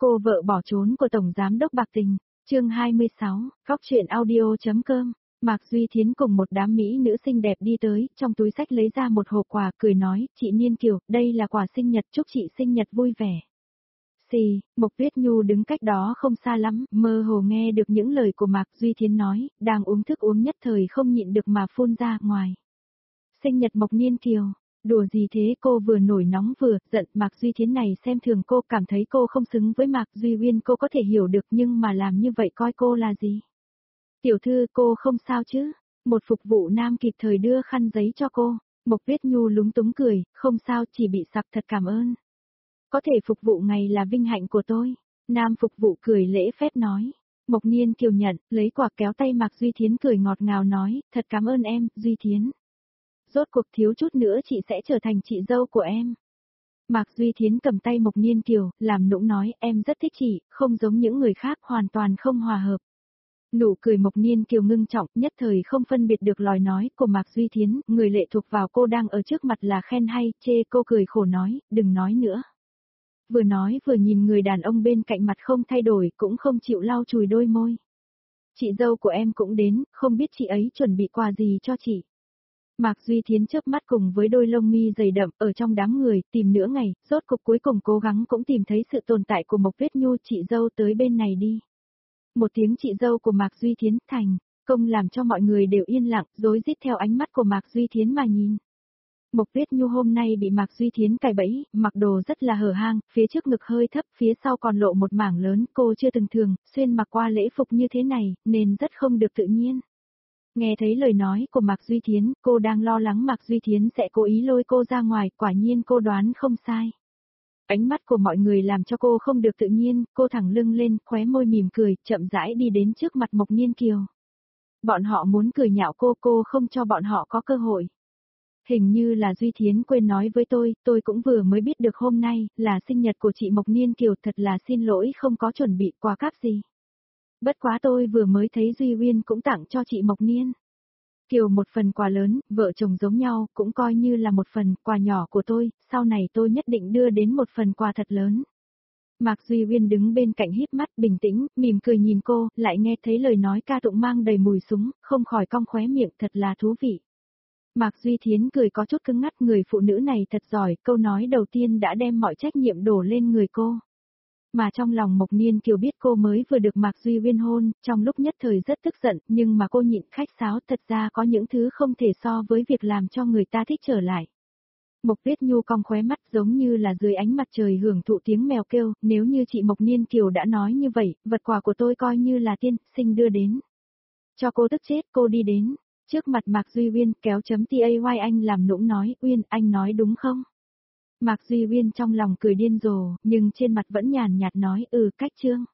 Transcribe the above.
Cô vợ bỏ trốn của Tổng Giám đốc bạc tình, chương 26, góc truyện audio.com. Mạc Duy Thiến cùng một đám mỹ nữ xinh đẹp đi tới, trong túi xách lấy ra một hộp quà, cười nói, chị Niên Kiều, đây là quà sinh nhật, chúc chị sinh nhật vui vẻ. Xì, Mộc Tuyết Nhu đứng cách đó không xa lắm, mơ hồ nghe được những lời của Mạc Duy Thiến nói, đang uống thức uống nhất thời không nhịn được mà phun ra ngoài. Sinh nhật Mộc Niên Kiều. Đùa gì thế, cô vừa nổi nóng vừa giận. Mạc Duy Thiến này xem thường cô, cảm thấy cô không xứng với Mạc Duy Uyên, cô có thể hiểu được, nhưng mà làm như vậy coi cô là gì? Tiểu thư, cô không sao chứ? Một phục vụ nam kịp thời đưa khăn giấy cho cô. Mộc Tuyết Nhu lúng túng cười, không sao, chỉ bị sặc, thật cảm ơn. Có thể phục vụ ngày là vinh hạnh của tôi. Nam phục vụ cười lễ phép nói. Mộc Niên Kiều nhận, lấy quà kéo tay Mạc Duy Thiến cười ngọt ngào nói, thật cảm ơn em, Duy Thiến. Rốt cuộc thiếu chút nữa chị sẽ trở thành chị dâu của em. Mạc Duy Thiến cầm tay Mộc Niên Kiều, làm nũng nói, em rất thích chị, không giống những người khác, hoàn toàn không hòa hợp. Nụ cười Mộc Niên Kiều ngưng trọng, nhất thời không phân biệt được lời nói của Mạc Duy Thiến, người lệ thuộc vào cô đang ở trước mặt là khen hay, chê, cô cười khổ nói, đừng nói nữa. Vừa nói vừa nhìn người đàn ông bên cạnh, mặt không thay đổi, cũng không chịu lau chùi đôi môi. Chị dâu của em cũng đến, không biết chị ấy chuẩn bị quà gì cho chị. Mạc Duy Thiến chớp mắt cùng với đôi lông mi dày đậm, ở trong đám người, tìm nửa ngày, rốt cục cuối cùng cố gắng cũng tìm thấy sự tồn tại của Mộc Tuyết Nhu, chị dâu tới bên này đi. Một tiếng chị dâu của Mạc Duy Thiến thành công làm cho mọi người đều yên lặng, rối rít theo ánh mắt của Mạc Duy Thiến mà nhìn. Mộc Tuyết Nhu hôm nay bị Mạc Duy Thiến cài bẫy, mặc đồ rất là hở hang, phía trước ngực hơi thấp, phía sau còn lộ một mảng lớn, cô chưa từng thường xuyên mặc qua lễ phục như thế này, nên rất không được tự nhiên. Nghe thấy lời nói của Mạc Duy Thiến, cô đang lo lắng Mạc Duy Thiến sẽ cố ý lôi cô ra ngoài, quả nhiên cô đoán không sai. Ánh mắt của mọi người làm cho cô không được tự nhiên, cô thẳng lưng lên, khóe môi mỉm cười, chậm rãi đi đến trước mặt Mộc Niên Kiều. Bọn họ muốn cười nhạo cô không cho bọn họ có cơ hội. Hình như là Duy Thiến quên nói với tôi cũng vừa mới biết được hôm nay là sinh nhật của chị Mộc Niên Kiều, thật là xin lỗi không có chuẩn bị quà cáp gì. Bất quá tôi vừa mới thấy Duy Uyên cũng tặng cho chị Mộc Niên Kiều một phần quà lớn, vợ chồng giống nhau, cũng coi như là một phần quà nhỏ của tôi, sau này tôi nhất định đưa đến một phần quà thật lớn. Mạc Duy Uyên đứng bên cạnh híp mắt bình tĩnh, mỉm cười nhìn cô, lại nghe thấy lời nói ca tụng mang đầy mùi súng, không khỏi cong khóe miệng, thật là thú vị. Mạc Duy Thiến cười có chút cứng ngắc, người phụ nữ này thật giỏi, câu nói đầu tiên đã đem mọi trách nhiệm đổ lên người cô. Mà trong lòng Mộc Niên Kiều biết cô mới vừa được Mạc Duy Uyên hôn, trong lúc nhất thời rất tức giận, nhưng mà cô nhịn khách sáo, thật ra có những thứ không thể so với việc làm cho người ta thích trở lại. Mộc Tuyết Nhu cong khóe mắt giống như là dưới ánh mặt trời hưởng thụ tiếng mèo kêu, nếu như chị Mộc Niên Kiều đã nói như vậy, vật quà của tôi coi như là tiên sinh đưa đến. Cho cô tức chết, cô đi đến. Trước mặt Mạc Duy Uyên kéo chấm tay anh làm nũng nói, Uyên, anh nói đúng không? Mạc Duy Uyên trong lòng cười điên rồ, nhưng trên mặt vẫn nhàn nhạt nói, cách chương.